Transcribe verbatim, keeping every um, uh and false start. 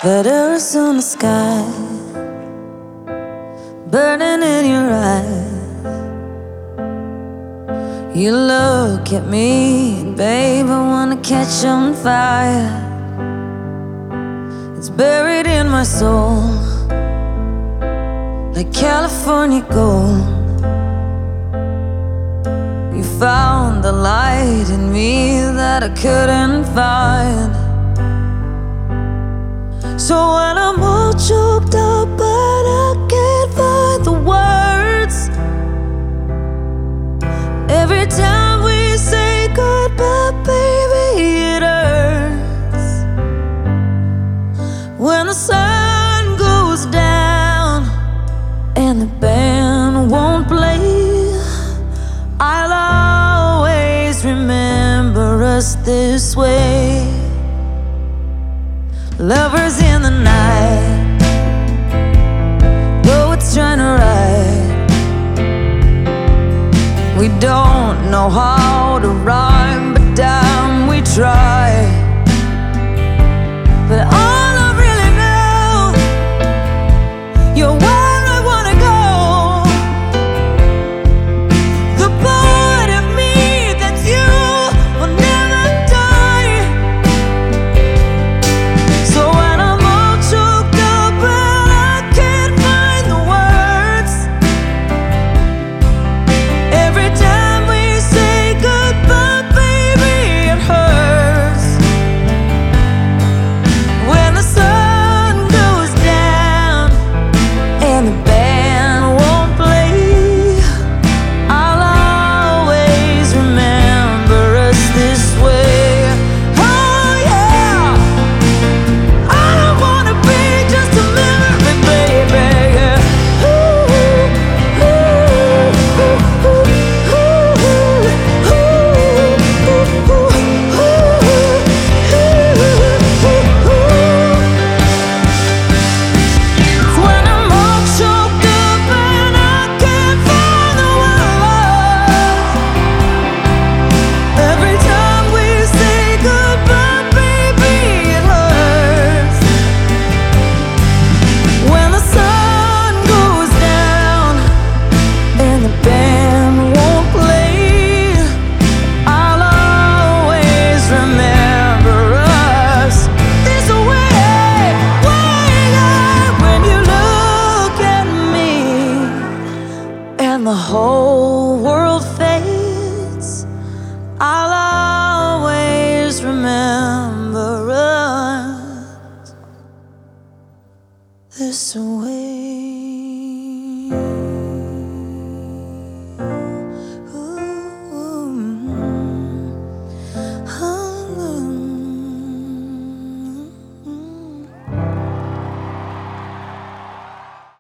That Arizona sky burning in your eyes. You look at me and babe, I wanna catch on fire. It's buried in my soul like California gold. You found the light in me that I couldn't find. So when I'm all choked up but I can't find the words, every time we say goodbye, baby, it hurts. When the sun goes down and the band won't play, I'll always remember us this way. Lovers in the night, though it's trying to ride. We don't know how to rhyme, but damn, we try. But all I really know, you're where I wanna go. The part of me that you will never die. So when I'm all choked up and I can't find the words, every time we say goodbye, baby, it hurts. When the sun goes down and the band won't play, I'll always remember us this way. Oh yeah, I don't wanna be just a memory, baby. Yeah. Ooh, ooh, ooh, ooh, ooh, ooh, ooh, when I'm all choked up and I can't find the words, every time we say goodbye, baby, it hurts. When the sun goes down and the band won't play, I'll always remember us this way. When you look at me and the whole world fades, I'll always remember us this way.